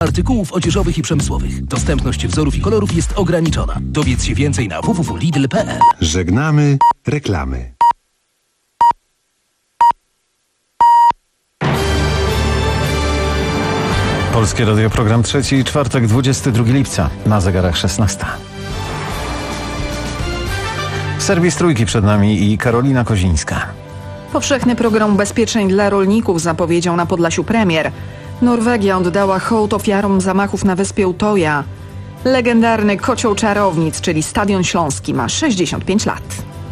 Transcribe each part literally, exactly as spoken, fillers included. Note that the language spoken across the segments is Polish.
artykułów odzieżowych i przemysłowych. Dostępność wzorów i kolorów jest ograniczona. Dowiedz się więcej na w w w kropka lidl kropka p l. Żegnamy reklamy. Polskie Radio, program trzeci, czwartek, dwudziestego drugiego lipca, na zegarach szesnasta. Serwis Trójki przed nami i Karolina Kozińska. Powszechny program ubezpieczeń dla rolników zapowiedział na Podlasiu premier. Norwegia oddała hołd ofiarom zamachów na wyspie Utoja. Legendarny Kocioł Czarownic, czyli Stadion Śląski, ma sześćdziesiąt pięć lat.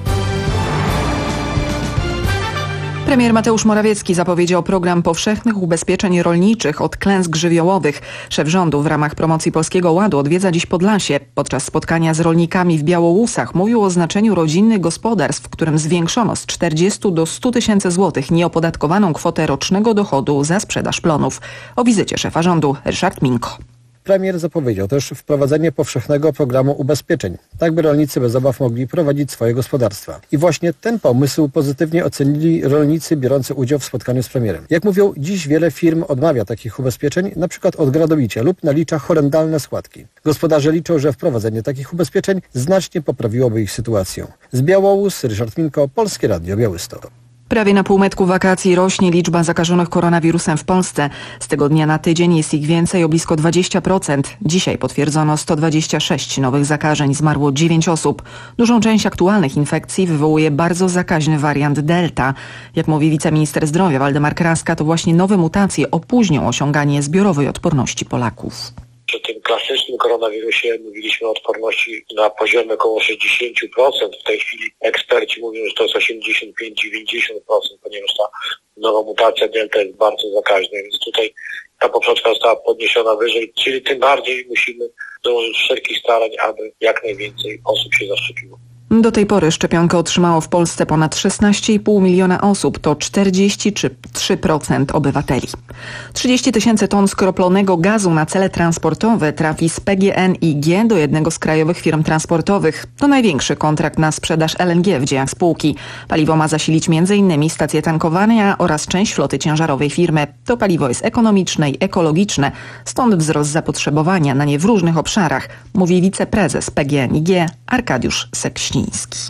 Premier Mateusz Morawiecki zapowiedział program powszechnych ubezpieczeń rolniczych od klęsk żywiołowych. Szef rządu w ramach promocji Polskiego Ładu odwiedza dziś Podlasie. Podczas spotkania z rolnikami w Białołusach mówił o znaczeniu rodzinnych gospodarstw, w którym zwiększono z czterdziestu do stu tysięcy złotych nieopodatkowaną kwotę rocznego dochodu za sprzedaż plonów. O wizycie szefa rządu Ryszard Minko. Premier zapowiedział też wprowadzenie powszechnego programu ubezpieczeń, tak by rolnicy bez obaw mogli prowadzić swoje gospodarstwa. I właśnie ten pomysł pozytywnie ocenili rolnicy biorący udział w spotkaniu z premierem. Jak mówią, dziś wiele firm odmawia takich ubezpieczeń, na przykład od gradobicia lub nalicza horrendalne składki. Gospodarze liczą, że wprowadzenie takich ubezpieczeń znacznie poprawiłoby ich sytuację. Z Białołus, Ryszard Minko, Polskie Radio, Białystok. Prawie na półmetku wakacji rośnie liczba zakażonych koronawirusem w Polsce. Z tygodnia na tydzień jest ich więcej o blisko dwadzieścia procent. Dzisiaj potwierdzono sto dwadzieścia sześć nowych zakażeń, zmarło dziewięć osób. Dużą część aktualnych infekcji wywołuje bardzo zakaźny wariant Delta. Jak mówi wiceminister zdrowia Waldemar Kraska, to właśnie nowe mutacje opóźnią osiąganie zbiorowej odporności Polaków. Przy tym klasycznym koronawirusie mówiliśmy o odporności na poziomie około sześćdziesiąt procent. W tej chwili eksperci mówią, że to jest osiemdziesiąt pięć do dziewięćdziesięciu procent, ponieważ ta nowa mutacja Delta jest bardzo zakaźna, więc tutaj ta poprzeczka została podniesiona wyżej, czyli tym bardziej musimy dołożyć wszelkich starań, aby jak najwięcej osób się zaszczepiło. Do tej pory szczepionkę otrzymało w Polsce ponad szesnaście i pół miliona osób, to czterdzieści trzy procent obywateli. trzydzieści tysięcy ton skroplonego gazu na cele transportowe trafi z P G N I G do jednego z krajowych firm transportowych. To największy kontrakt na sprzedaż L N G w dziejach spółki. Paliwo ma zasilić między innymi stacje tankowania oraz część floty ciężarowej firmy. To paliwo jest ekonomiczne i ekologiczne, stąd wzrost zapotrzebowania na nie w różnych obszarach, mówi wiceprezes P G N I G Arkadiusz Seksiński.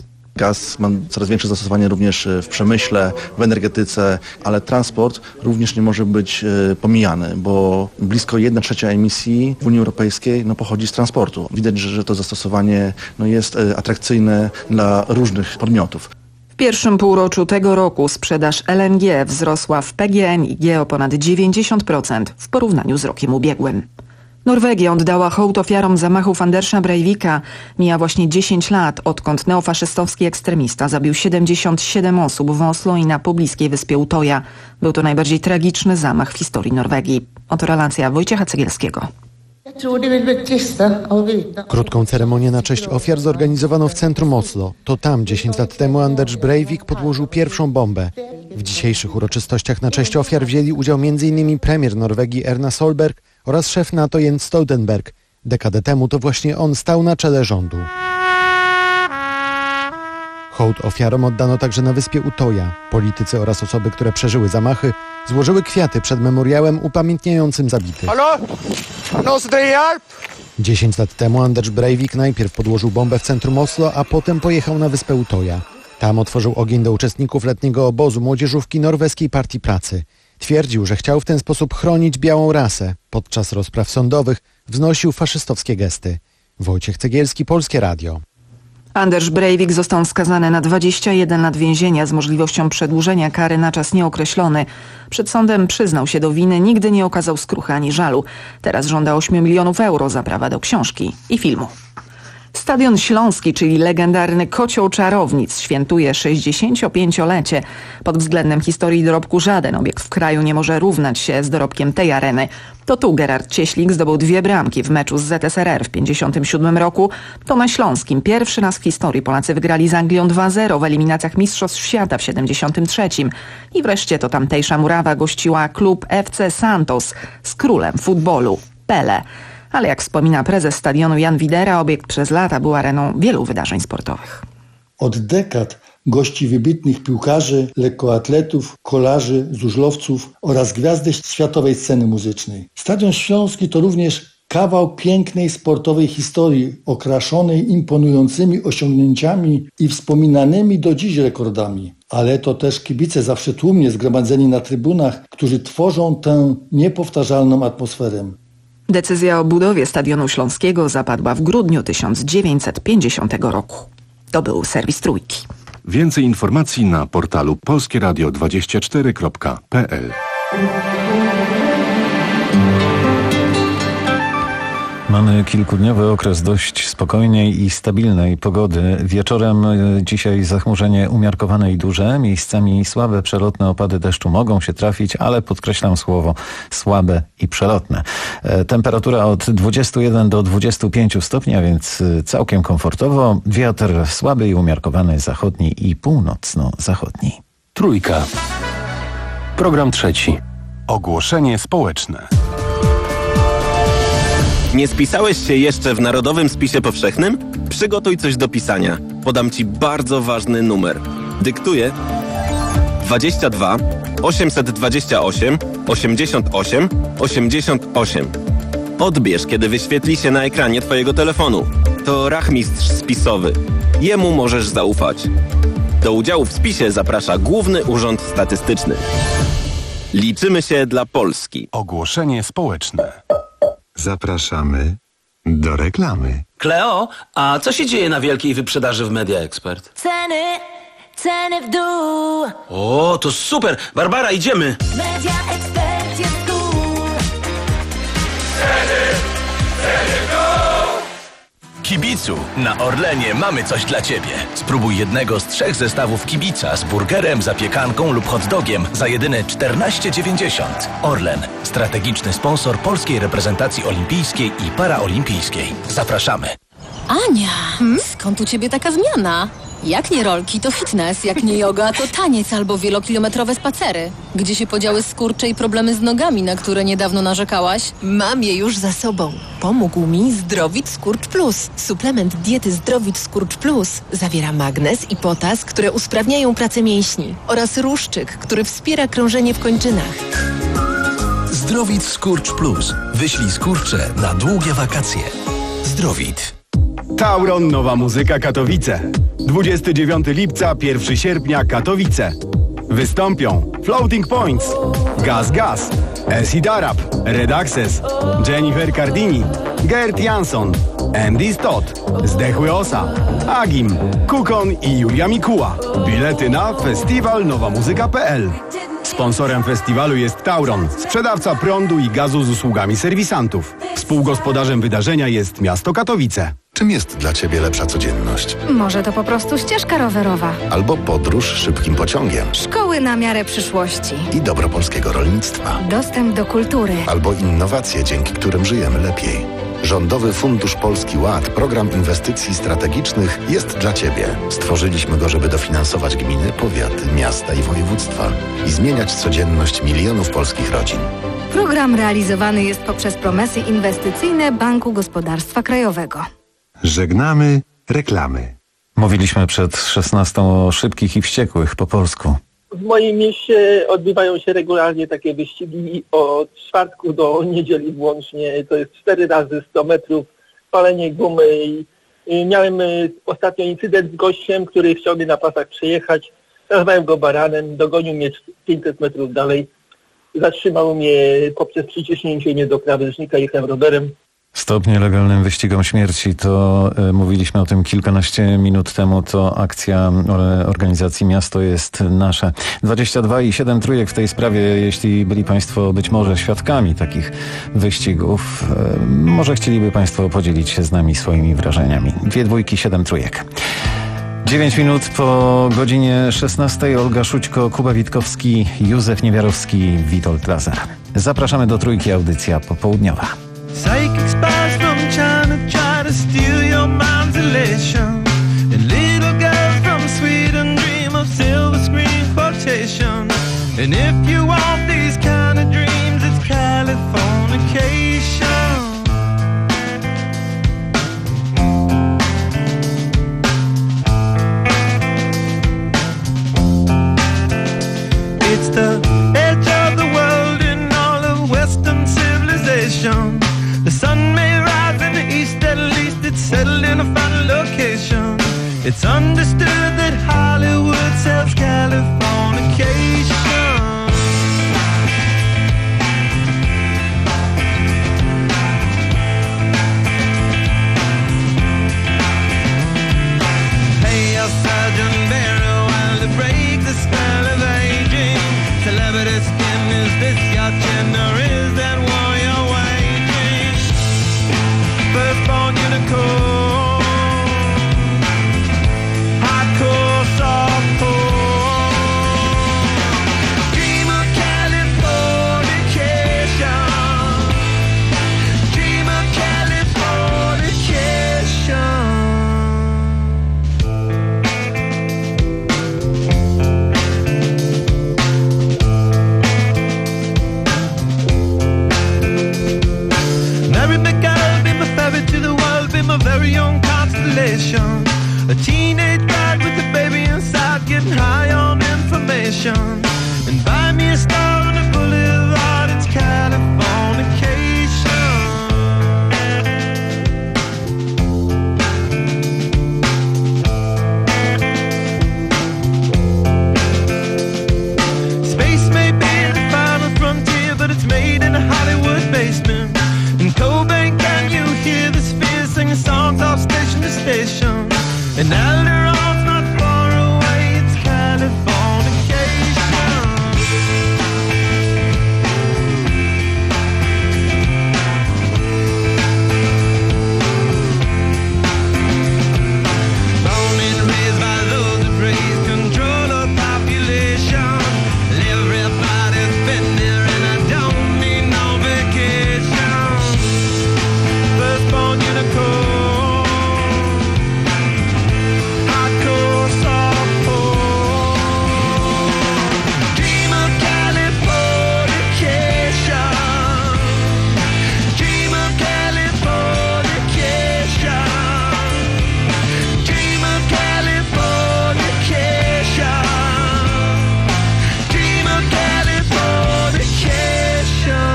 Gaz ma coraz większe zastosowanie również w przemyśle, w energetyce, ale transport również nie może być pomijany, bo blisko jedna trzecia emisji w Unii Europejskiej no, pochodzi z transportu. Widać, że, że to zastosowanie no, jest atrakcyjne dla różnych podmiotów. W pierwszym półroczu tego roku sprzedaż L N G wzrosła w P G N I G o ponad dziewięćdziesiąt procent w porównaniu z rokiem ubiegłym. Norwegia oddała hołd ofiarom zamachów Andersa Breivika. Mija właśnie dziesięć lat, odkąd neofaszystowski ekstremista zabił siedemdziesiąt siedem osób w Oslo i na pobliskiej wyspie Utoja. Był to najbardziej tragiczny zamach w historii Norwegii. Oto relacja Wojciecha Cegielskiego. Krótką ceremonię na cześć ofiar zorganizowano w centrum Oslo. To tam dziesięć lat temu Anders Breivik podłożył pierwszą bombę. W dzisiejszych uroczystościach na cześć ofiar wzięli udział między innymi premier Norwegii Erna Solberg oraz szef NATO Jens Stoltenberg. Dekadę temu to właśnie on stał na czele rządu. Hołd ofiarom oddano także na wyspie Utoja. Politycy oraz osoby, które przeżyły zamachy, złożyły kwiaty przed memoriałem upamiętniającym zabitych. Dziesięć lat temu Anders Breivik najpierw podłożył bombę w centrum Oslo, a potem pojechał na wyspę Utoja. Tam otworzył ogień do uczestników letniego obozu młodzieżówki Norweskiej Partii Pracy. Twierdził, że chciał w ten sposób chronić białą rasę. Podczas rozpraw sądowych wznosił faszystowskie gesty. Wojciech Cegielski, Polskie Radio. Anders Breivik został skazany na dwadzieścia jeden lat więzienia z możliwością przedłużenia kary na czas nieokreślony. Przed sądem przyznał się do winy, nigdy nie okazał skruchy ani żalu. Teraz żąda ośmiu milionów euro za prawa do książki i filmu. Stadion Śląski, czyli legendarny Kocioł Czarownic, świętuje sześćdziesięciopięciolecie. Pod względem historii dorobku żaden obiekt w kraju nie może równać się z dorobkiem tej areny. To tu Gerard Cieślik zdobył dwie bramki w meczu z Z S R R w pięćdziesiątym siódmym roku. To na Śląskim pierwszy raz w historii Polacy wygrali z Anglią dwa zero w eliminacjach Mistrzostw Świata w siedemdziesiątym trzecim. I wreszcie to tamtejsza murawa gościła klub F C Santos z królem futbolu Pelé. Ale jak wspomina prezes stadionu Jan Widera, obiekt przez lata był areną wielu wydarzeń sportowych. Od dekad gości wybitnych piłkarzy, lekkoatletów, kolarzy, żużlowców oraz gwiazdy światowej sceny muzycznej. Stadion Śląski to również kawał pięknej sportowej historii, okraszonej imponującymi osiągnięciami i wspominanymi do dziś rekordami. Ale to też kibice zawsze tłumnie zgromadzeni na trybunach, którzy tworzą tę niepowtarzalną atmosferę. Decyzja o budowie Stadionu Śląskiego zapadła w grudniu tysiąc dziewięćset pięćdziesiątego roku. To był serwis Trójki. Więcej informacji na portalu polskie radio dwadzieścia cztery kropka p l. Mamy kilkudniowy okres dość spokojnej i stabilnej pogody. Wieczorem dzisiaj zachmurzenie umiarkowane i duże. Miejscami słabe, przelotne opady deszczu mogą się trafić, ale podkreślam słowo słabe i przelotne. Temperatura od dwudziestu jeden do dwudziestu pięciu stopni, a więc całkiem komfortowo. Wiatr słaby i umiarkowany zachodni i północno-zachodni. Trójka. Program trzeci. Ogłoszenie społeczne. Nie spisałeś się jeszcze w Narodowym Spisie Powszechnym? Przygotuj coś do pisania. Podam Ci bardzo ważny numer. Dyktuję dwadzieścia dwa osiemset dwadzieścia osiem osiemdziesiąt osiem osiemdziesiąt osiem. Odbierz, kiedy wyświetli się na ekranie Twojego telefonu. To rachmistrz spisowy. Jemu możesz zaufać. Do udziału w spisie zaprasza Główny Urząd Statystyczny. Liczymy się dla Polski. Ogłoszenie społeczne. Zapraszamy do reklamy. Kleo, a co się dzieje na wielkiej wyprzedaży w Media Expert? Ceny, ceny w dół. O, to super! Barbara, idziemy! Media Expert jest tu. Ceny, ceny w dół. Kibicu, na Orlenie mamy coś dla Ciebie. Spróbuj jednego z trzech zestawów kibica z burgerem, zapiekanką lub hot dogiem za jedyne czternaście dziewięćdziesiąt. Orlen, strategiczny sponsor polskiej reprezentacji olimpijskiej i paraolimpijskiej. Zapraszamy. Ania, hmm? Skąd u Ciebie taka zmiana? Jak nie rolki, to fitness, jak nie yoga, to taniec albo wielokilometrowe spacery. Gdzie się podziały skurcze i problemy z nogami, na które niedawno narzekałaś? Mam je już za sobą. Pomógł mi Zdrowit Skurcz Plus. Suplement diety Zdrowit Skurcz Plus zawiera magnez i potas, które usprawniają pracę mięśni oraz ruszczyk, który wspiera krążenie w kończynach. Zdrowit Skurcz Plus. Wyślij skurcze na długie wakacje. Zdrowit. Tauron Nowa Muzyka Katowice. dwudziestego dziewiątego lipca, pierwszego sierpnia Katowice. Wystąpią Floating Points, Gaz Gaz, Acid Arab, Red Access, Jennifer Cardini, Gert Jansson, Andy Stott, Zdechły Osa, Agim, Kukon i Julia Mikuła. Bilety na festiwal nowa muzyka kropka p l. Sponsorem festiwalu jest Tauron, sprzedawca prądu i gazu z usługami serwisantów. Współgospodarzem wydarzenia jest miasto Katowice. Czym jest dla Ciebie lepsza codzienność? Może to po prostu ścieżka rowerowa. Albo podróż szybkim pociągiem. Szkoły na miarę przyszłości. I dobro polskiego rolnictwa. Dostęp do kultury. Albo innowacje, dzięki którym żyjemy lepiej. Rządowy Fundusz Polski Ład, program inwestycji strategicznych, jest dla Ciebie. Stworzyliśmy go, żeby dofinansować gminy, powiaty, miasta i województwa i zmieniać codzienność milionów polskich rodzin. Program realizowany jest poprzez promesy inwestycyjne Banku Gospodarstwa Krajowego. Żegnamy reklamy. Mówiliśmy przed szesnastą o szybkich i wściekłych po polsku. W moim mieście odbywają się regularnie takie wyścigi od czwartku do niedzieli włącznie. To jest cztery razy sto metrów, palenie gumy. I miałem ostatnio incydent z gościem, który chciał mnie na pasach przejechać. Nazwałem go baranem, dogonił mnie pięćset metrów dalej. Zatrzymał mnie poprzez przyciśnięcie mnie do krawężnika, jechałem rowerem. Stop nielegalnym wyścigom śmierci, to y, mówiliśmy o tym kilkanaście minut temu, to akcja y, organizacji Miasto jest Nasze. dwadzieścia dwa i siedem trójek w tej sprawie, jeśli byli Państwo być może świadkami takich wyścigów, y, może chcieliby Państwo podzielić się z nami swoimi wrażeniami. Dwie dwójki, siedem trójek. dziewięć minut po godzinie szesnastej. Olga Szućko, Kuba Witkowski, Józef Niewiarowski, Witold Lazar. Zapraszamy do Trójki, audycja popołudniowa. Psychic spies from China try to steal your mind's elation. And little girls from Sweden dream of silver screen quotation. And if you want these kind of dreams, it's Californication. It's understood that Hollywood sells Californication. Hey, your Sergeant Barrow, while to break the spell of aging. Celebrity skin, is this your chin or is that war you're waging? Firstborn unicorn, hardcore softcore. Dream of Californication, dream of Californication. Marry me, girl, be my ferry to the world, be my very own constellation. A teenage bride with a baby inside, getting high on information. And buy me a star on a boulevard, it's Californication. Space may be the final frontier, but it's made in a Hollywood basement. In Cobain, can you hear the spheres singing songs off station to station? And Alderon's not far away, it's Californication. Born and raised by those that praise control of population. Everybody's been there and I don't need no vacation. Firstborn unicorn, hardcore softcore. Dream of Californication, dream of Californication, dream of Californication, dream of Californication.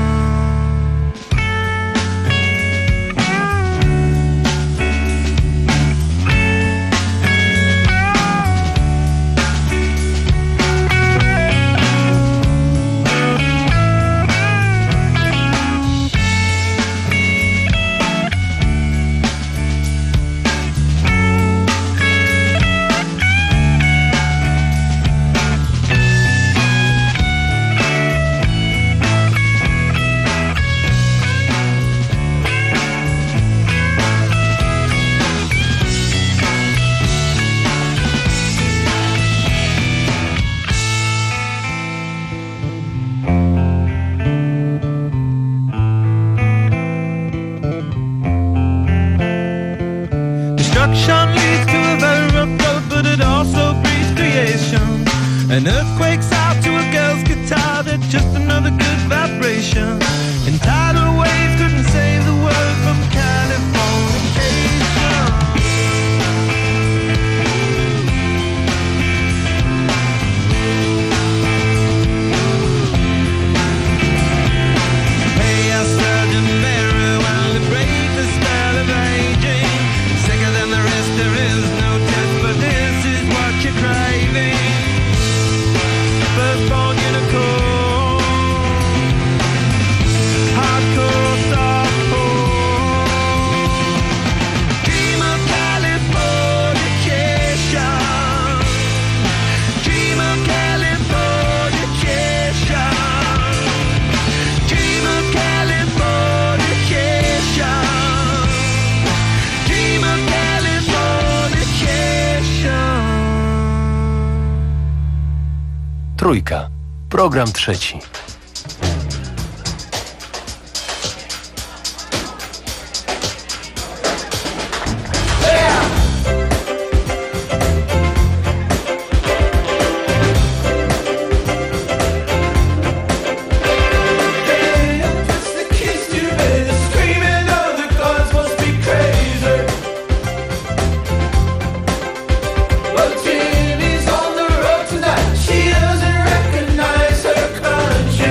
Destruction leads to a very rough road, but it also breeds creation. An earthquake's out to a girl's guitar, that's just another good vibration. And tidal waves couldn't save the world from Californication. Hey, your Sergeant Barrow, while to break the spell of aging. Sicker than the rest, there is no test, but this is what you're craving. Firstborn unicorn, hardcore softcore. Dream of Californication, dream of Californication, dream of Californication, dream of Californication. Trójka. Program trzeci. But Jenny's on the road tonight. She doesn't recognize her country.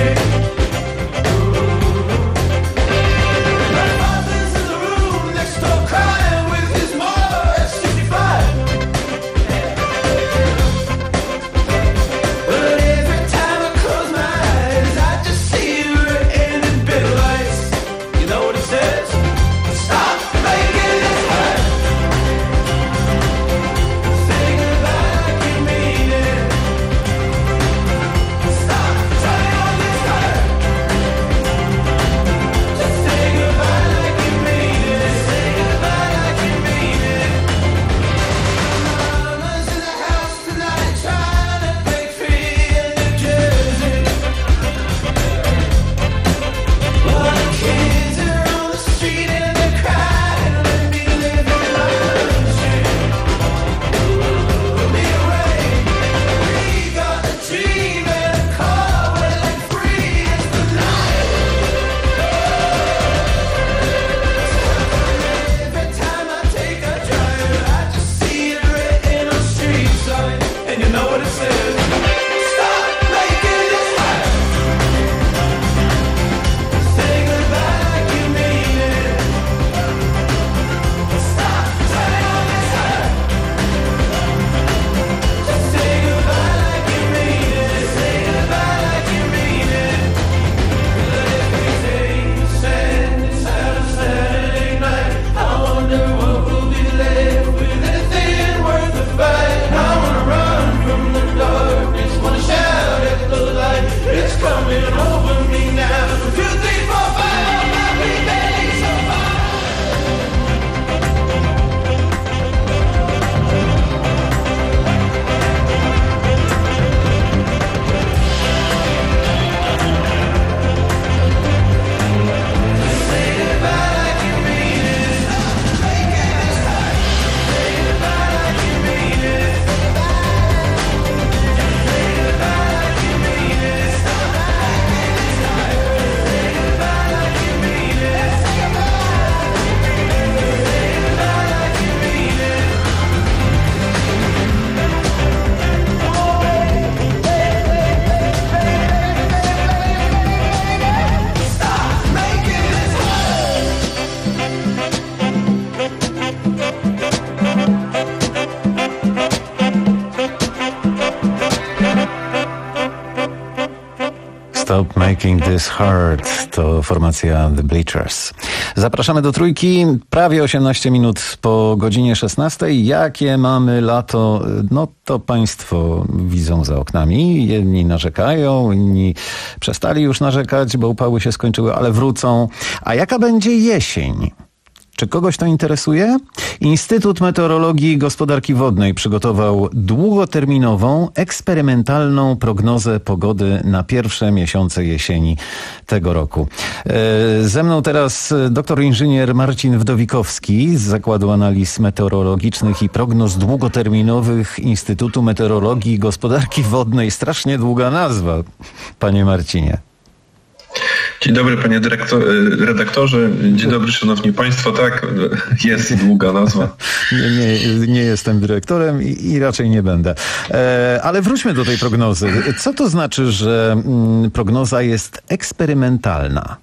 Making This Hard to formacja The Bleachers. Zapraszamy do trójki, prawie osiemnaście minut po godzinie szesnastej. Jakie mamy lato? No to państwo widzą za oknami. Jedni narzekają, inni przestali już narzekać, bo upały się skończyły, ale wrócą. A jaka będzie jesień? Czy kogoś to interesuje? Instytut Meteorologii i Gospodarki Wodnej przygotował długoterminową, eksperymentalną prognozę pogody na pierwsze miesiące jesieni tego roku. Ze mną teraz doktor inżynier Marcin Wdowikowski z Zakładu Analiz Meteorologicznych i Prognoz Długoterminowych Instytutu Meteorologii i Gospodarki Wodnej. Strasznie długa nazwa, panie Marcinie. Dzień dobry panie dyrektor, redaktorze, dzień dobry szanowni państwo, tak, jest długa nazwa. Nie, nie, nie jestem dyrektorem i, i raczej nie będę. E, ale wróćmy do tej prognozy. Co to znaczy, że mm, prognoza jest eksperymentalna?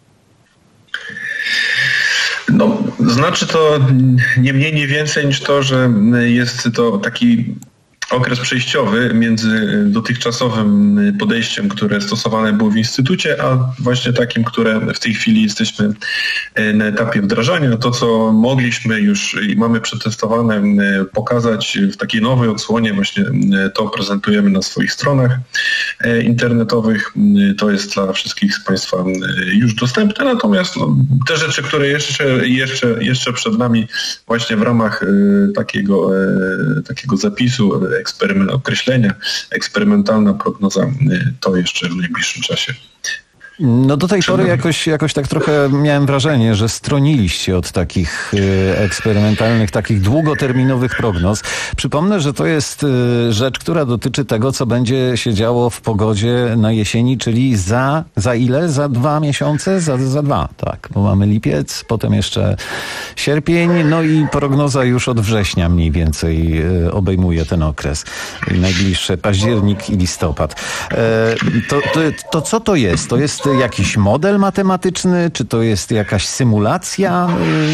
No, znaczy to nie mniej, nie więcej niż to, że jest to taki okres przejściowy między dotychczasowym podejściem, które stosowane było w Instytucie, a właśnie takim, które w tej chwili jesteśmy na etapie wdrażania. To, co mogliśmy już i mamy przetestowane pokazać w takiej nowej odsłonie, właśnie to prezentujemy na swoich stronach internetowych. To jest dla wszystkich z państwa już dostępne, natomiast no, te rzeczy, które jeszcze, jeszcze, jeszcze przed nami właśnie w ramach takiego, takiego zapisu, eksperyment, określenia, eksperymentalna prognoza, to jeszcze w najbliższym czasie. No do tej pory jakoś, jakoś tak trochę miałem wrażenie, że stroniliście od takich y, eksperymentalnych, takich długoterminowych prognoz. Przypomnę, że to jest y, rzecz, która dotyczy tego, co będzie się działo w pogodzie na jesieni, czyli za, za ile? Za dwa miesiące? Za, za dwa, tak. Bo mamy lipiec, potem jeszcze sierpień, no i prognoza już od września mniej więcej y, obejmuje ten okres. I najbliższe październik i listopad. E, to, to, to co to jest? To jest jakiś model matematyczny? Czy to jest jakaś symulacja?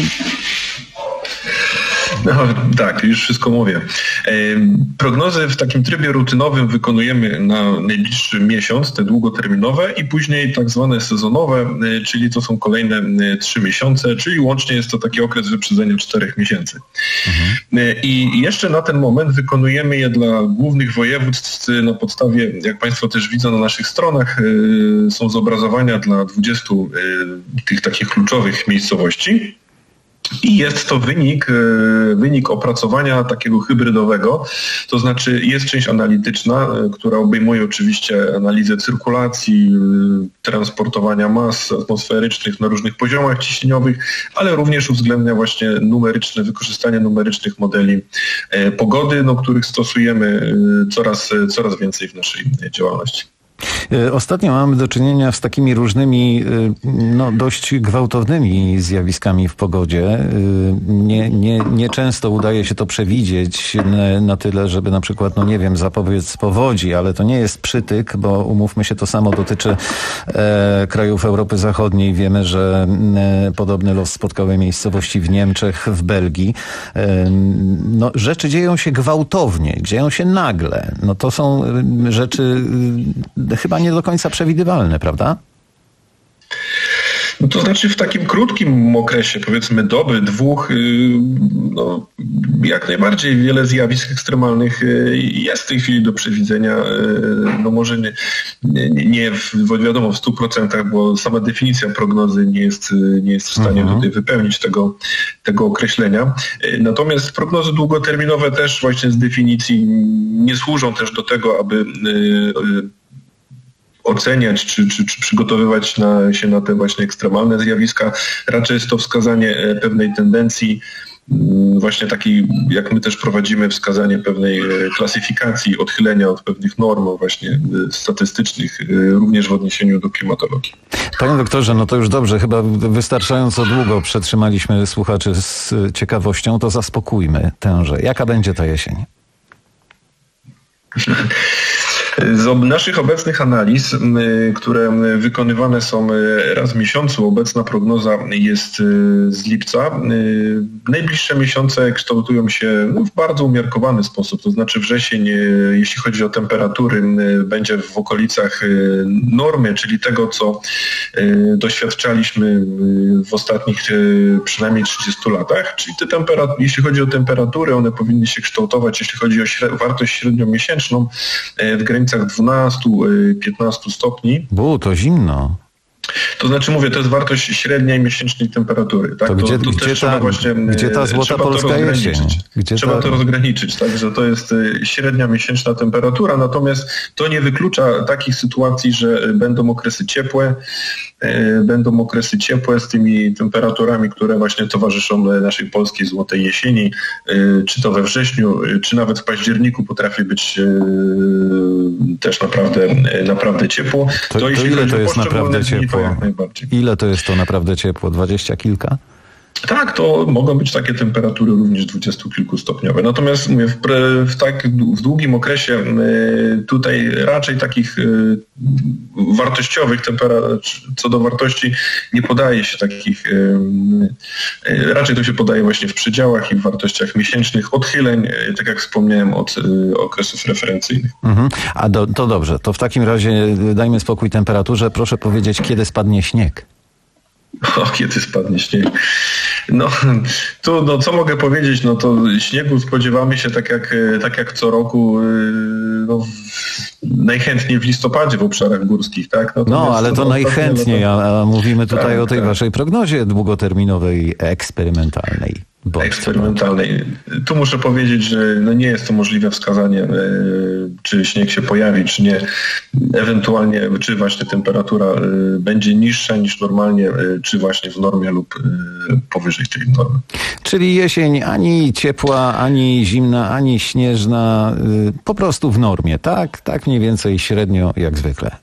No, tak, już wszystko mówię. Prognozy w takim trybie rutynowym wykonujemy na najbliższy miesiąc, te długoterminowe, i później tak zwane sezonowe, czyli to są kolejne trzy miesiące, czyli łącznie jest to taki okres wyprzedzenia czterech miesięcy. Mhm. I jeszcze na ten moment wykonujemy je dla głównych województw na podstawie, jak państwo też widzą na naszych stronach, są zobrazowania dla dwudziestu tych takich kluczowych miejscowości. I jest to wynik, wynik opracowania takiego hybrydowego, to znaczy jest część analityczna, która obejmuje oczywiście analizę cyrkulacji, transportowania mas atmosferycznych na różnych poziomach ciśnieniowych, ale również uwzględnia właśnie numeryczne, wykorzystanie numerycznych modeli pogody, no, których stosujemy coraz, coraz więcej w naszej działalności. Ostatnio mamy do czynienia z takimi różnymi, no, dość gwałtownymi zjawiskami w pogodzie. Nie, nie, nie często udaje się to przewidzieć na tyle, żeby na przykład, no nie wiem, zapobiec powodzi, ale to nie jest przytyk, bo umówmy się, to samo dotyczy e, krajów Europy Zachodniej. Wiemy, że e, podobny los spotkały miejscowości w Niemczech, w Belgii. E, no, rzeczy dzieją się gwałtownie, dzieją się nagle. No to są rzeczy e, chyba nie do końca przewidywalne, prawda? No to znaczy w takim krótkim okresie, powiedzmy doby, dwóch, no, jak najbardziej wiele zjawisk ekstremalnych jest w tej chwili do przewidzenia. No może nie, nie, nie w, wiadomo w stu procentach, bo sama definicja prognozy nie jest, nie jest w stanie mhm. tutaj wypełnić tego, tego określenia. Natomiast prognozy długoterminowe też właśnie z definicji nie służą też do tego, aby oceniać czy, czy, czy przygotowywać na, się na te właśnie ekstremalne zjawiska. Raczej jest to wskazanie pewnej tendencji, właśnie takiej, jak my też prowadzimy, wskazanie pewnej klasyfikacji, odchylenia od pewnych norm właśnie statystycznych, również w odniesieniu do klimatologii. Panie doktorze, no to już dobrze, chyba wystarczająco długo przetrzymaliśmy słuchaczy z ciekawością, to zaspokójmy tęże. Jaka będzie ta jesień? Z naszych obecnych analiz, które wykonywane są raz w miesiącu, obecna prognoza jest z lipca. Najbliższe miesiące kształtują się w bardzo umiarkowany sposób, to znaczy wrzesień, jeśli chodzi o temperatury, będzie w okolicach normy, czyli tego, co doświadczaliśmy w ostatnich przynajmniej trzydziestu latach, czyli te temperat- jeśli chodzi o temperatury, one powinny się kształtować, jeśli chodzi o śre- wartość średnią miesięczną, w granicach dwanaście do piętnastu stopni. Bu, to zimno. To znaczy, mówię, to jest wartość średniej miesięcznej temperatury. Tak? To gdzie, to, to gdzie, też ta, trzeba właśnie, gdzie ta złota polska jesień? Gdzie trzeba ta... to rozgraniczyć, tak? Że to jest średnia miesięczna temperatura, natomiast to nie wyklucza takich sytuacji, że będą okresy ciepłe, będą okresy ciepłe z tymi temperaturami, które właśnie towarzyszą naszej polskiej złotej jesieni, czy to we wrześniu, czy nawet w październiku potrafi być też naprawdę, naprawdę ciepło. To, to, to ile to jest naprawdę ciepło? Ile to jest to naprawdę ciepło? Dwadzieścia kilka? Tak, to mogą być takie temperatury również dwudziestokilkustopniowe. Natomiast mówię, w, w, tak, w długim okresie tutaj raczej takich wartościowych temperatur, co do wartości nie podaje się takich, raczej to się podaje właśnie w przedziałach i w wartościach miesięcznych odchyleń, tak jak wspomniałem, od okresów referencyjnych. Mhm. A do, to dobrze, to w takim razie dajmy spokój temperaturze. Proszę powiedzieć, kiedy spadnie śnieg? O, kiedy spadnie śnieg. No, tu, no, co mogę powiedzieć, no to śniegu spodziewamy się tak jak, tak jak co roku, no, w, najchętniej w listopadzie w obszarach górskich, tak? No, no ale to najchętniej, a, a mówimy tutaj tak, o tej tak. waszej prognozie długoterminowej, eksperymentalnej. Eksperymentalnej. Tu muszę powiedzieć, że no nie jest to możliwe wskazanie, czy śnieg się pojawi, czy nie. Ewentualnie, czy właśnie temperatura będzie niższa niż normalnie, czy właśnie w normie lub powyżej tej normy. Czyli jesień ani ciepła, ani zimna, ani śnieżna, po prostu w normie, tak? Tak mniej więcej średnio jak zwykle.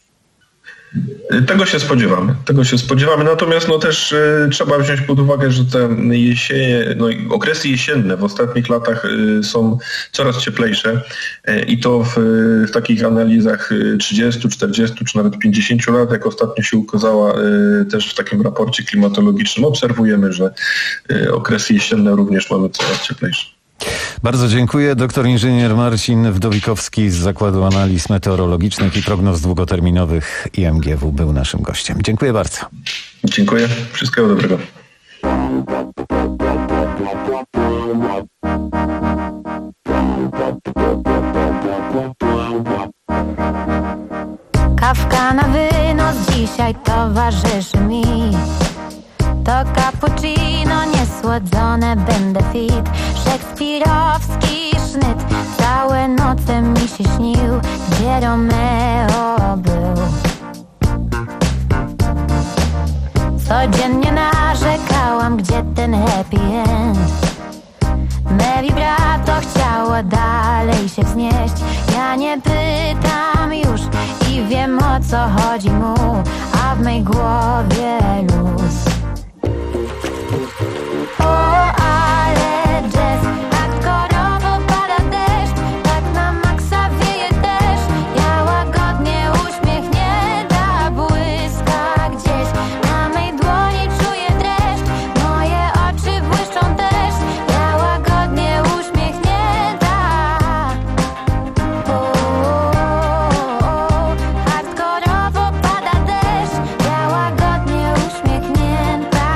Tego się spodziewamy, tego się spodziewamy, natomiast no też y, trzeba wziąć pod uwagę, że te jesienie, no, okresy jesienne w ostatnich latach y, są coraz cieplejsze y, i to w, w takich analizach trzydziestu, czterdziestu czy nawet pięćdziesięciu lat, jak ostatnio się ukazała y, też w takim raporcie klimatologicznym, obserwujemy, że y, okresy jesienne również mamy coraz cieplejsze. Bardzo dziękuję. Doktor inżynier Marcin Wdowikowski z Zakładu Analiz Meteorologicznych i Prognoz Długoterminowych I M G W był naszym gościem. Dziękuję bardzo. Dziękuję. Wszystkiego dobrego. Kawka na wynos dzisiaj towarzyszy mi. To cappuccino niesłodzone, będę fit. Szekspirowski sznyt, całe noce mi się śnił, gdzie Romeo był. Codziennie narzekałam, gdzie ten happy end. Me vibrato chciało dalej się wznieść. Ja nie pytam już i wiem, o co chodzi mu, a w mej głowie luz. O, ale jazz, hardkorowo pada deszcz, tak na maksa wieje deszcz. Ja łagodnie uśmiechnięta błyska gdzieś. Na mej dłoni czuję dreszcz, moje oczy błyszczą też. Ja łagodnie uśmiechnięta. O, hardkorowo pada deszcz, ja łagodnie uśmiechnięta.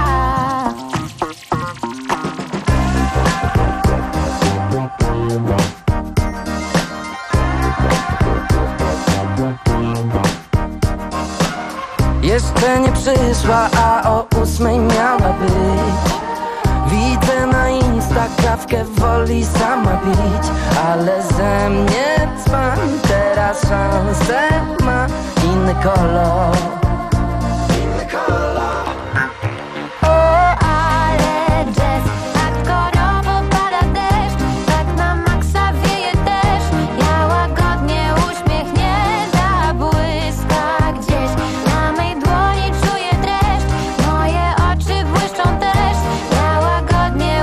Jeszcze nie przyszła, a o ósmej miała być. Widzę na Insta kawkę woli sama pić, ale ze mnie dzban, teraz szansę ma inny kolor. Inny kolor. O, ale jazz, hardkorowo pada deszcz, tak na maksa wieje deszcz. Ja łagodnie uśmiechnięta błyska gdzieś. Na mej dłoni czuję dreszcz, moje oczy błyszczą też. Ja łagodnie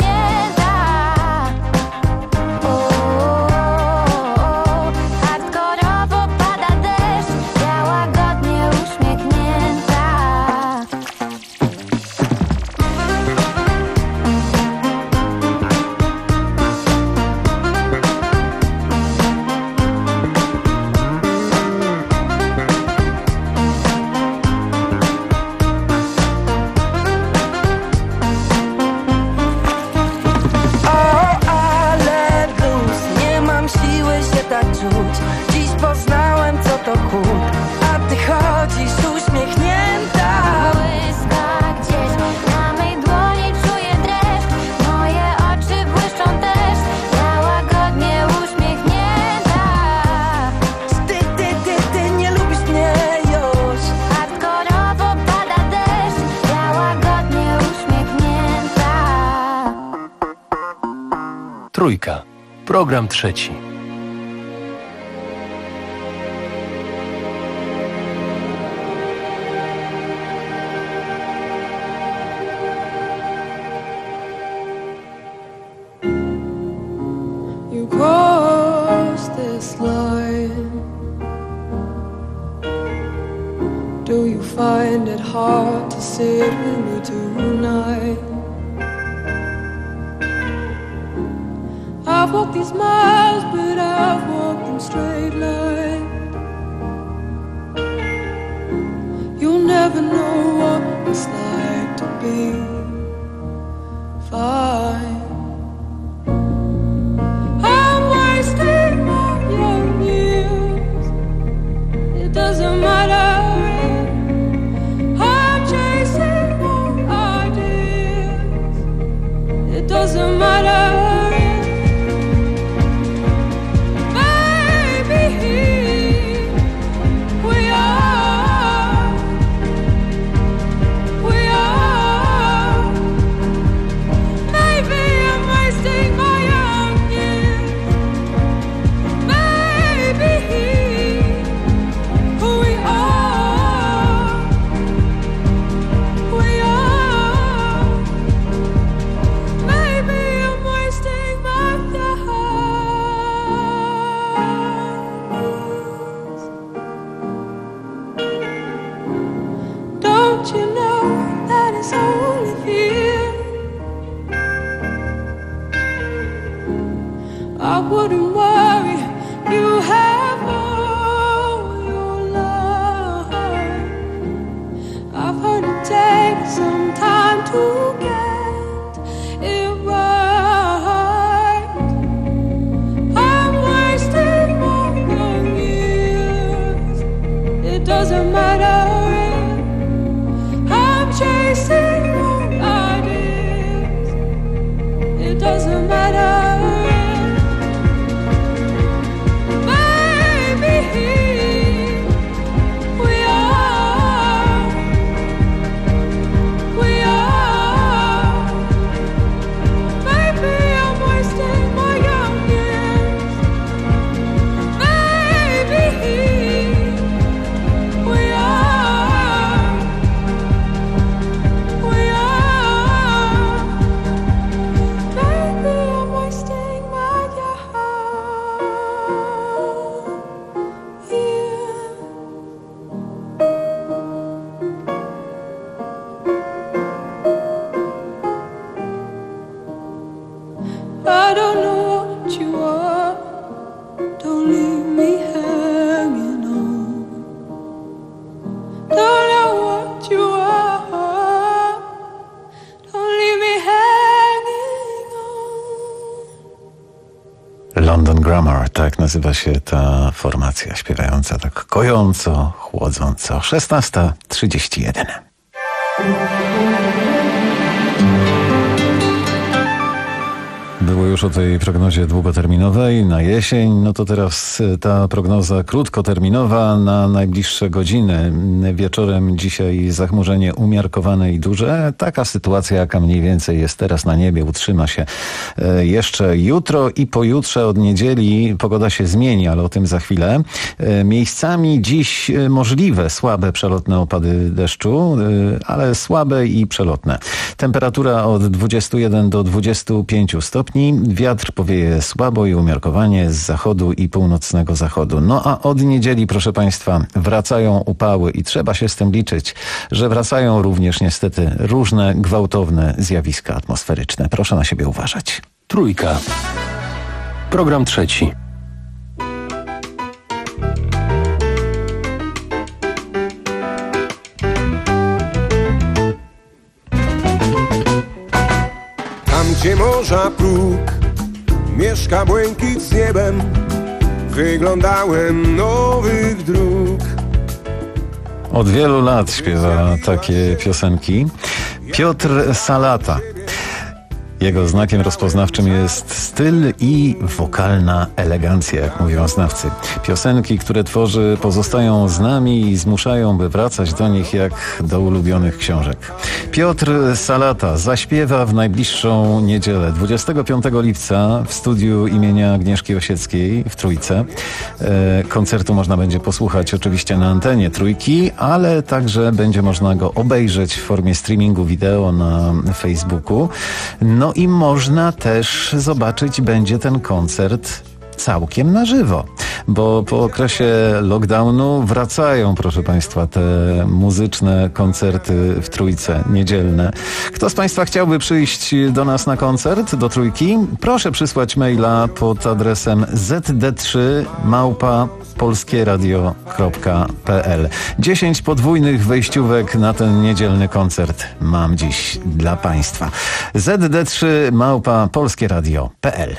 uśmiechnięta. O, hardkorowo Trójka. Program trzeci. You cross this line. Do you find it hard to sit with me tonight? I've walked these miles, but I've walked in straight line. You'll never know what it's like to be fine. I'm wasting my young years. It doesn't matter. I'm chasing more ideas. It doesn't matter. I wouldn't worry, you have all your life. I've heard it takes some time to get it right. I'm wasting my young years. It doesn't matter. I'm chasing more ideas. It doesn't matter. I don't know what you are. Don't leave me hanging on. Don't know what you are. Don't leave me hanging on. London Grammar, tak nazywa się ta formacja śpiewająca tak kojąco, chłodząco. szesnasta trzydzieści jeden. Było już o tej prognozie długoterminowej na jesień, no to teraz ta prognoza krótkoterminowa na najbliższe godziny. Wieczorem dzisiaj zachmurzenie umiarkowane i duże. Taka sytuacja, jaka mniej więcej jest teraz na niebie, utrzyma się jeszcze jutro i pojutrze od niedzieli. Pogoda się zmieni, ale o tym za chwilę. Miejscami dziś możliwe słabe przelotne opady deszczu, ale słabe i przelotne. Temperatura od dwudziestu jeden do dwudziestu pięciu stopni. Wiatr powieje słabo i umiarkowanie z zachodu i północnego zachodu. No a od niedzieli, proszę Państwa, wracają upały i trzeba się z tym liczyć, że wracają również niestety różne gwałtowne zjawiska atmosferyczne. Proszę na siebie uważać. Trójka. Program trzeci. Gdzie morza próg mieszka błękit z niebem, wyglądałem nowych dróg. Od wielu lat śpiewa takie piosenki Piotr Salata. Jego znakiem rozpoznawczym jest styl i wokalna elegancja, jak mówią znawcy. Piosenki, które tworzy, pozostają z nami i zmuszają, by wracać do nich jak do ulubionych książek. Piotr Salata zaśpiewa w najbliższą niedzielę, dwudziestego piątego lipca w studiu imienia Agnieszki Osieckiej w Trójce. E, koncertu można będzie posłuchać oczywiście na antenie Trójki, ale także będzie można go obejrzeć w formie streamingu wideo na Facebooku. No i można też zobaczyć będzie ten koncert całkiem na żywo, bo po okresie lockdownu wracają, proszę Państwa, te muzyczne koncerty w Trójce niedzielne. Kto z Państwa chciałby przyjść do nas na koncert, do Trójki? Proszę przysłać maila pod adresem z d trzy małpa polskieradio kropka p l. dziesięć podwójnych wejściówek na ten niedzielny koncert mam dziś dla Państwa. z d trzy małpa polskieradio kropka p l.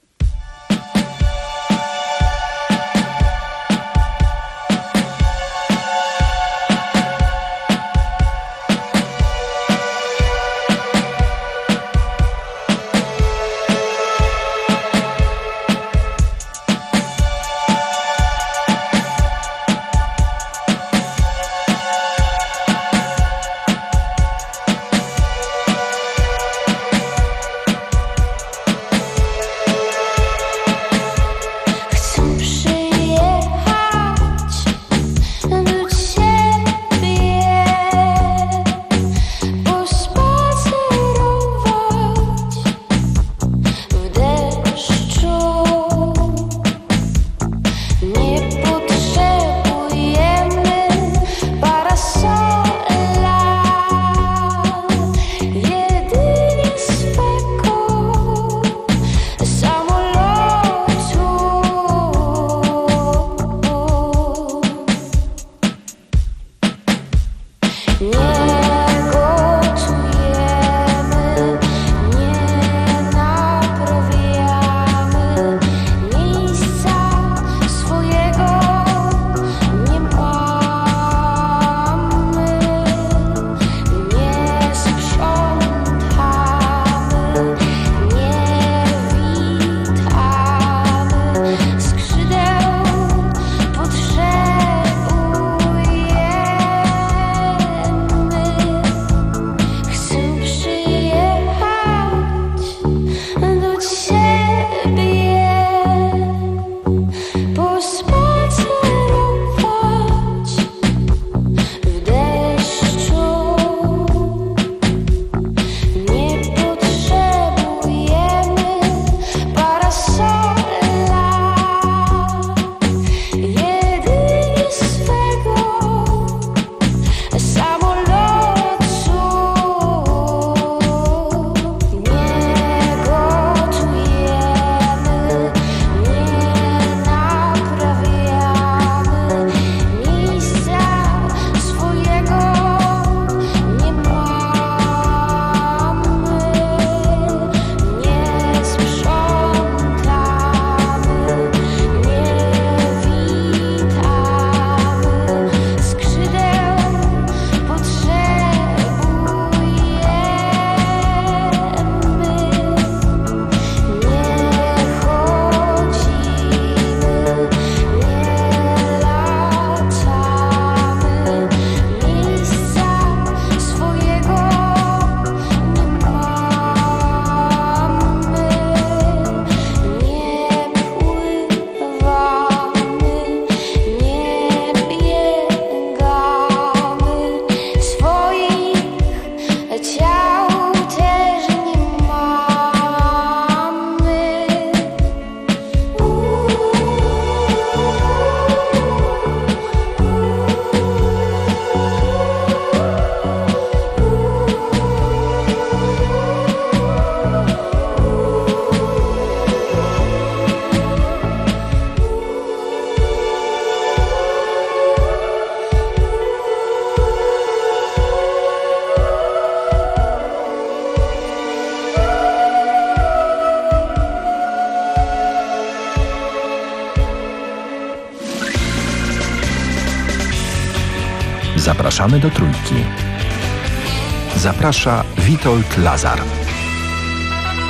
Zapraszamy do Trójki. Zaprasza Witold Lazar.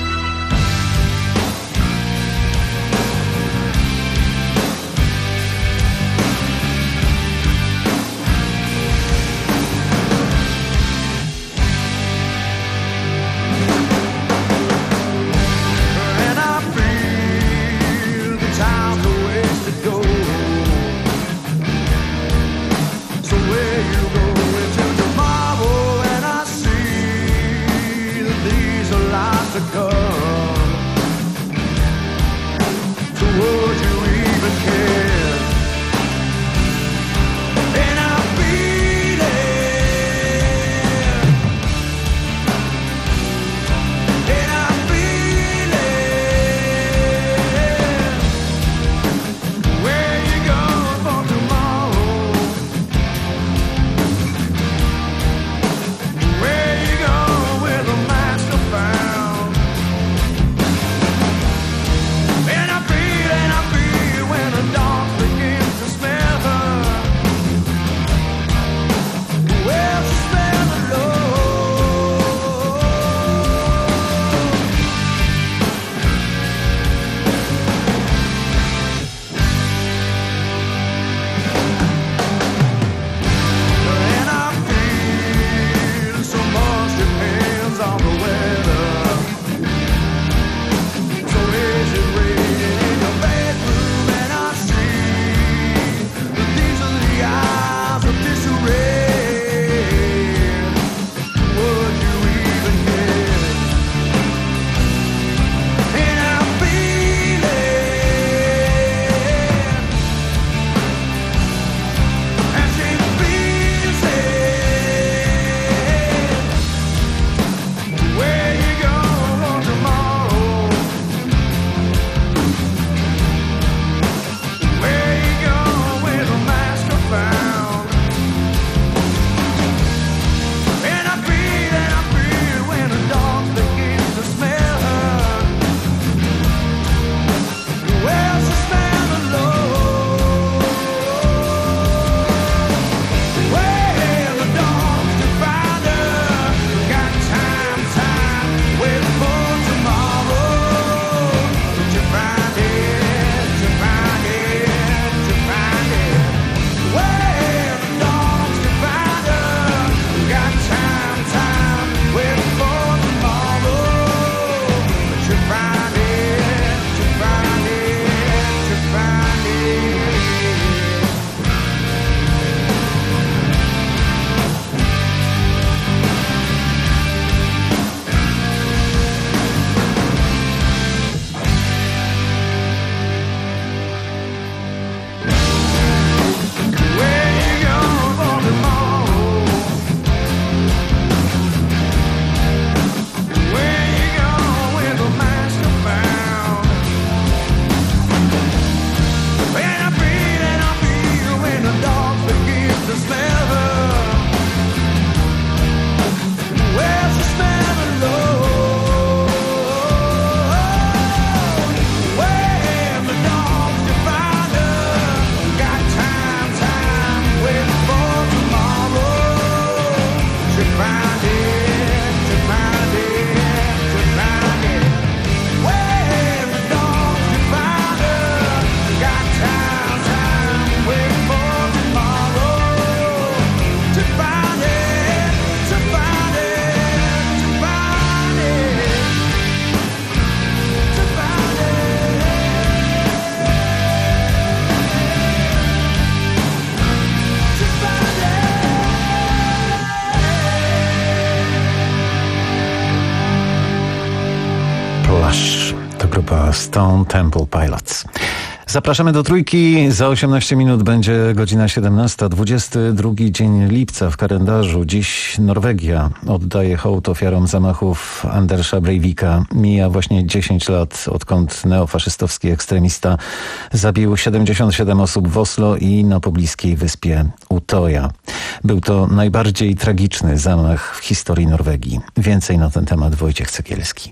grupa Stone Temple Pilots. Zapraszamy do Trójki. Za osiemnaście minut będzie godzina siedemnasta. dwudziesty drugi dzień lipca w kalendarzu. Dziś Norwegia oddaje hołd ofiarom zamachów Andersa Breivika. Mija właśnie dziesięć lat, odkąd neofaszystowski ekstremista zabił siedemdziesiąt siedem osób w Oslo i na pobliskiej wyspie Utoja. Był to najbardziej tragiczny zamach w historii Norwegii. Więcej na ten temat Wojciech Cegielski.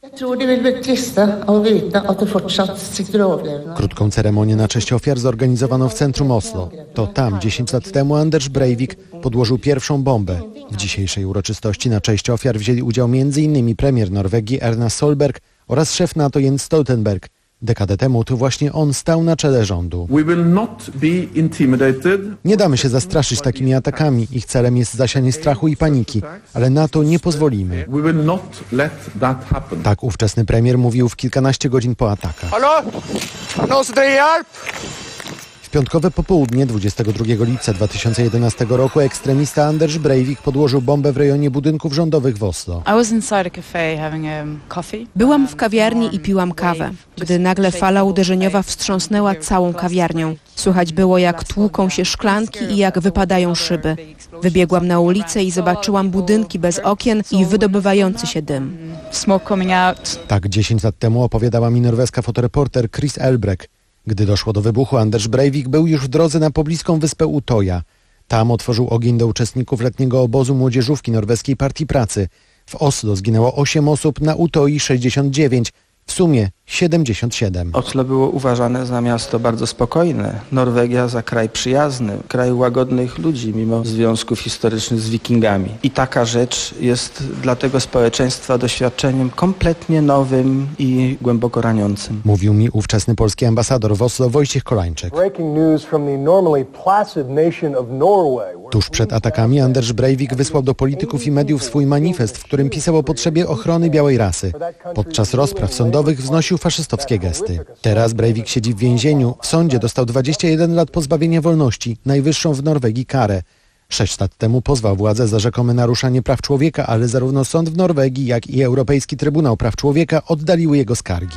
Krótką ceremonię na cześć ofiar zorganizowano w centrum Oslo. To tam dziesięć lat temu Anders Breivik podłożył pierwszą bombę. W dzisiejszej uroczystości na cześć ofiar wzięli udział między innymi premier Norwegii Erna Solberg oraz szef NATO Jens Stoltenberg. Dekadę temu to właśnie on stał na czele rządu. Nie damy się zastraszyć takimi atakami. Ich celem jest zasianie strachu i paniki, ale na to nie pozwolimy. Tak ówczesny premier mówił w kilkanaście godzin po atakach. W piątkowe popołudnie dwudziestego drugiego lipca dwa tysiące jedenastego roku ekstremista Anders Breivik podłożył bombę w rejonie budynków rządowych w Oslo. Byłam w kawiarni i piłam kawę, gdy nagle fala uderzeniowa wstrząsnęła całą kawiarnią. Słychać było, jak tłuką się szklanki i jak wypadają szyby. Wybiegłam na ulicę i zobaczyłam budynki bez okien i wydobywający się dym. Tak dziesięć lat temu opowiadała mi norweska fotoreporter Chris Elbrek. Gdy doszło do wybuchu, Anders Breivik był już w drodze na pobliską wyspę Utoja. Tam otworzył ogień do uczestników letniego obozu młodzieżówki Norweskiej Partii Pracy. W Oslo zginęło osiem osób, na Utoi sześćdziesiąt dziewięć, w sumie siedemdziesiąt siedem. Oslo było uważane za miasto bardzo spokojne, Norwegia za kraj przyjazny, kraj łagodnych ludzi mimo związków historycznych z Wikingami. I taka rzecz jest dla tego społeczeństwa doświadczeniem kompletnie nowym i głęboko raniącym. Mówił mi ówczesny polski ambasador w Oslo Wojciech Kolańczyk. Tuż przed atakami Anders Breivik wysłał do polityków i mediów swój manifest, w którym pisał o potrzebie ochrony białej rasy. Podczas rozpraw sądowych wznosił faszystowskie gesty. Teraz Breivik siedzi w więzieniu. W sądzie dostał dwadzieścia jeden lat pozbawienia wolności, najwyższą w Norwegii karę. Sześć lat temu pozwał władzę za rzekome naruszanie praw człowieka, ale zarówno sąd w Norwegii, jak i Europejski Trybunał Praw Człowieka oddaliły jego skargi.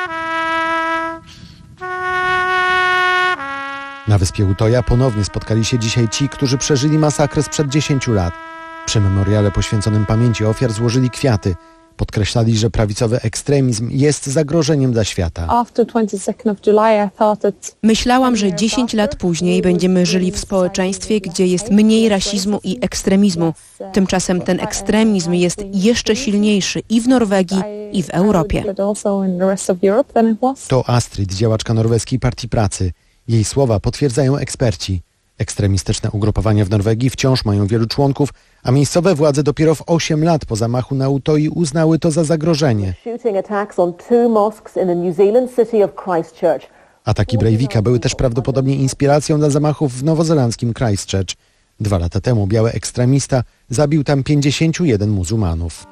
Na wyspie Utoja ponownie spotkali się dzisiaj ci, którzy przeżyli masakrę sprzed dziesięciu lat. Przy memoriale poświęconym pamięci ofiar złożyli kwiaty. Podkreślali, że prawicowy ekstremizm jest zagrożeniem dla świata. Myślałam, że dziesięć lat później będziemy żyli w społeczeństwie, gdzie jest mniej rasizmu i ekstremizmu. Tymczasem ten ekstremizm jest jeszcze silniejszy i w Norwegii, i w Europie. To Astrid, działaczka Norweskiej Partii Pracy. Jej słowa potwierdzają eksperci. Ekstremistyczne ugrupowania w Norwegii wciąż mają wielu członków, a miejscowe władze dopiero w osiem lat po zamachu na Utoi uznały to za zagrożenie. Ataki Breivika były też prawdopodobnie inspiracją dla zamachów w nowozelandzkim Christchurch. Dwa lata temu biały ekstremista zabił tam pięćdziesięciu jeden muzułmanów.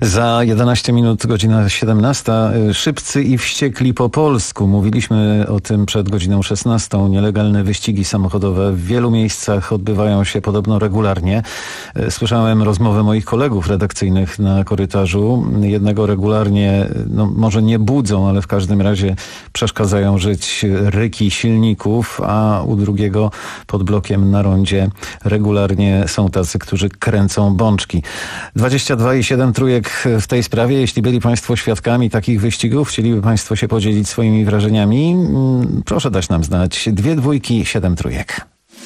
Za jedenaście minut, godzina siedemnasta. Szybcy i wściekli po polsku. Mówiliśmy o tym przed godziną szesnastą. Nielegalne wyścigi samochodowe w wielu miejscach odbywają się podobno regularnie. Słyszałem rozmowę moich kolegów redakcyjnych na korytarzu. Jednego regularnie, no może nie budzą, ale w każdym razie przeszkadzają żyć ryki silników, a u drugiego pod blokiem na rondzie regularnie są tacy, którzy kręcą bączki. dwadzieścia dwa i siedem trójek w tej sprawie. Jeśli byli Państwo świadkami takich wyścigów, chcieliby Państwo się podzielić swoimi wrażeniami, proszę dać nam znać. Dwie dwójki, siedem trójek.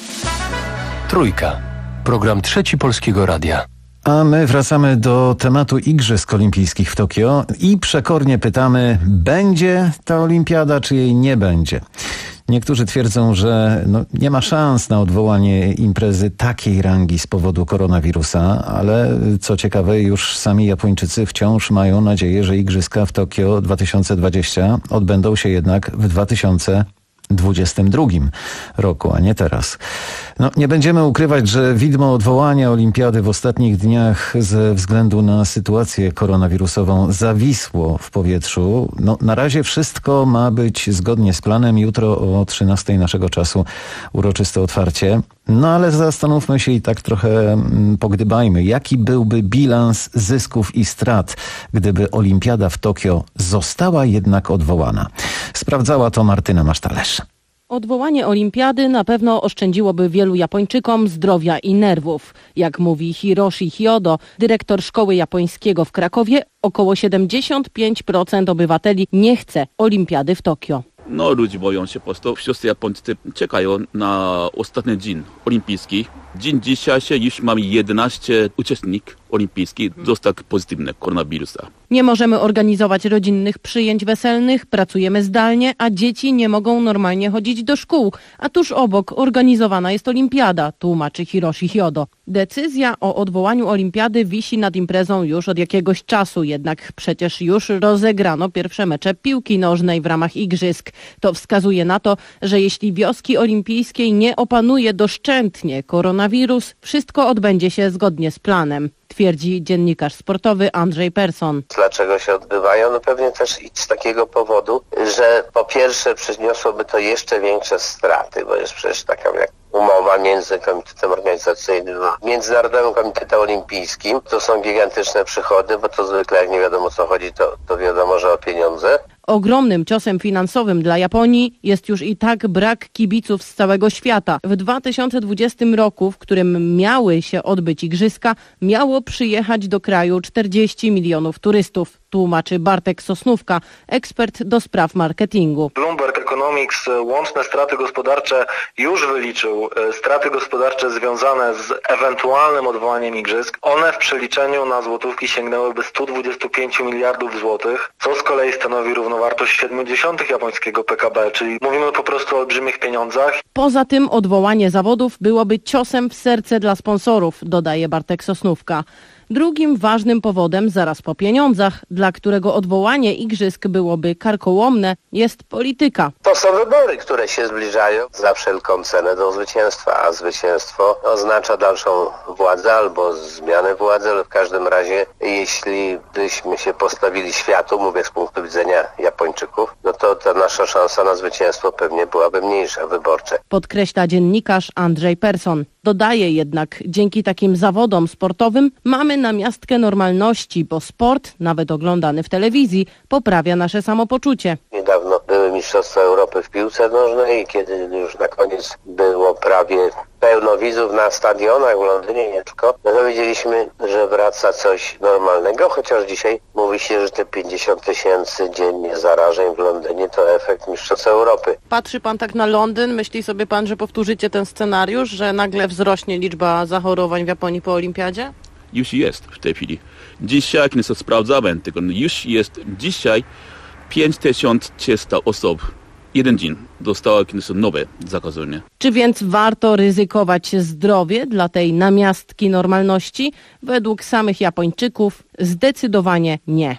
Trójka. Program Trzeci Polskiego Radia. A my wracamy do tematu Igrzysk Olimpijskich w Tokio i przekornie pytamy, będzie ta olimpiada, czy jej nie będzie? Niektórzy twierdzą, że no, nie ma szans na odwołanie imprezy takiej rangi z powodu koronawirusa, ale co ciekawe, już sami Japończycy wciąż mają nadzieję, że Igrzyska w Tokio dwa tysiące dwudziestym odbędą się jednak w dwa tysiące dwudziestym drugim roku, a nie teraz. No, nie będziemy ukrywać, że widmo odwołania olimpiady w ostatnich dniach ze względu na sytuację koronawirusową zawisło w powietrzu. No, na razie wszystko ma być zgodnie z planem. Jutro o trzynastej naszego czasu uroczyste otwarcie. No ale zastanówmy się i tak trochę mm, pogdybajmy. Jaki byłby bilans zysków i strat, gdyby olimpiada w Tokio została jednak odwołana? Sprawdzała to Martyna Masztalerz. Odwołanie olimpiady na pewno oszczędziłoby wielu Japończykom zdrowia i nerwów. Jak mówi Hiroshi Hyodo, dyrektor szkoły japońskiego w Krakowie, około siedemdziesiąt pięć procent obywateli nie chce olimpiady w Tokio. No, ludzie boją się po prostu. Wszyscy Japończycy czekają na ostatni dzień olimpijski. Dzień dzisiaj już mamy jedenaście uczestników olimpijskich został pozytywny koronawirusa. Nie możemy organizować rodzinnych przyjęć weselnych, pracujemy zdalnie, a dzieci nie mogą normalnie chodzić do szkół. A tuż obok organizowana jest olimpiada, tłumaczy Hiroshi Hyodo. Decyzja o odwołaniu olimpiady wisi nad imprezą już od jakiegoś czasu, jednak przecież już rozegrano pierwsze mecze piłki nożnej w ramach igrzysk. To wskazuje na to, że jeśli wioski olimpijskiej nie opanuje doszczętnie koronawirus, wszystko odbędzie się zgodnie z planem, twierdzi dziennikarz sportowy Andrzej Persson. Dlaczego się odbywają? No pewnie też i z takiego powodu, że po pierwsze przyniosłoby to jeszcze większe straty, bo jest przecież taka jak umowa między Komitetem Organizacyjnym a Międzynarodowym Komitetem Olimpijskim. To są gigantyczne przychody, bo to zwykle jak nie wiadomo o co chodzi, to, to wiadomo, że o pieniądze. Ogromnym ciosem finansowym dla Japonii jest już i tak brak kibiców z całego świata. W dwa tysiące dwudziestym roku, w którym miały się odbyć igrzyska, miało przyjechać do kraju czterdzieści milionów turystów, tłumaczy Bartek Sosnówka, ekspert do spraw marketingu. Bloomberg Economics łączne straty gospodarcze już wyliczył. Straty gospodarcze związane z ewentualnym odwołaniem igrzysk. One w przeliczeniu na złotówki sięgnęłyby stu dwudziestu pięciu miliardów złotych, co z kolei stanowi równowartość siedemdziesiątych japońskiego P K B, czyli mówimy po prostu o olbrzymich pieniądzach. Poza tym odwołanie zawodów byłoby ciosem w serce dla sponsorów, dodaje Bartek Sosnówka. Drugim ważnym powodem, zaraz po pieniądzach, dla którego odwołanie igrzysk byłoby karkołomne, jest polityka. To są wybory, które się zbliżają za wszelką cenę do zwycięstwa, a zwycięstwo oznacza dalszą władzę albo zmianę władzy, ale w każdym razie, jeśli byśmy się postawili światu, mówię z punktu widzenia Japończyków, no to ta nasza szansa na zwycięstwo pewnie byłaby mniejsza, wyborcze. Podkreśla dziennikarz Andrzej Persson. Dodaje jednak, dzięki takim zawodom sportowym mamy namiastkę normalności, bo sport, nawet oglądany w telewizji, poprawia nasze samopoczucie. Niedawno były Mistrzostwa Europy w piłce nożnej i kiedy już na koniec było prawie pełno widzów na stadionach w Londynie, nie tylko, no to wiedzieliśmy, że wraca coś normalnego, chociaż dzisiaj mówi się, że te pięćdziesiąt tysięcy dziennie zarażeń w Londynie to efekt Mistrzostw Europy. Patrzy pan tak na Londyn, myśli sobie pan, że powtórzycie ten scenariusz, że nagle wzrośnie liczba zachorowań w Japonii po olimpiadzie? Już jest w tej chwili. Dzisiaj, kiedy to sprawdzałem, tylko już jest dzisiaj pięć tysięcy trzysta osób. Jeden dzień dostało nowe zakażenie. Czy więc warto ryzykować zdrowie dla tej namiastki normalności? Według samych Japończyków zdecydowanie nie.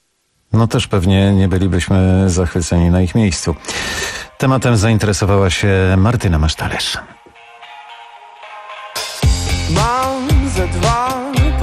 No też pewnie nie bylibyśmy zachwyceni na ich miejscu. Tematem zainteresowała się Martyna Masztalerz. Mam ze dwa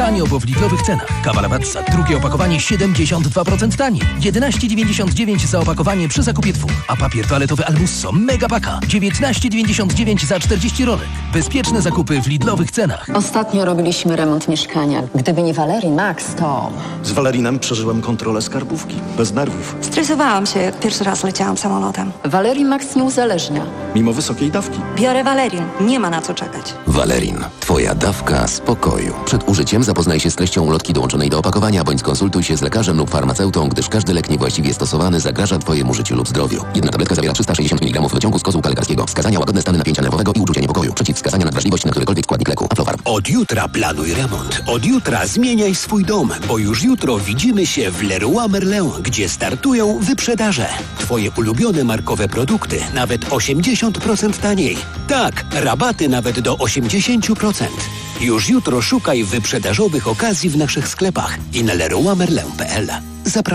Tanio, bo w Lidlowych cenach. Kawa Lavazza, drugie opakowanie siedemdziesiąt dwa procent taniej. jedenaście dziewięćdziesiąt dziewięć za opakowanie przy zakupie dwóch. A papier toaletowy Almusso Mega Paka dziewiętnaście dziewięćdziesiąt dziewięć za czterdzieści rolek. Bezpieczne zakupy w Lidlowych cenach. Ostatnio robiliśmy remont mieszkania. Gdyby nie Valerii Max, to... Z Valerinem przeżyłem kontrolę skarbówki. Bez nerwów. Stresowałam się, jak pierwszy raz leciałam samolotem. Valerii Max nie uzależnia. Mimo wysokiej dawki. Biorę Valerin. Nie ma na co czekać. Valerin. Twoja dawka spokoju. Przed użyciem zapoznaj się z treścią ulotki dołączonej do opakowania, bądź skonsultuj się z lekarzem lub farmaceutą, gdyż każdy lek niewłaściwie stosowany zagraża Twojemu życiu lub zdrowiu. Jedna tabletka zawiera trzysta sześćdziesiąt miligramów wyciągu z kozłka lekarskiego. Wskazania: łagodne stany napięcia nerwowego i uczucie niepokoju. Przeciwwskazania: nadwrażliwość na którykolwiek składnik leku. Aflofarm. Od jutra planuj remont. Od jutra zmieniaj swój dom, bo już jutro widzimy się w Leroy Merlin, gdzie startują wyprzedaże. Twoje ulubione markowe produkty nawet osiemdziesiąt procent taniej. Tak, rabaty nawet do osiemdziesiąt procent. Już jutro szukaj wyprzedażowych okazji w naszych sklepach i na leroy merlin kropka p l.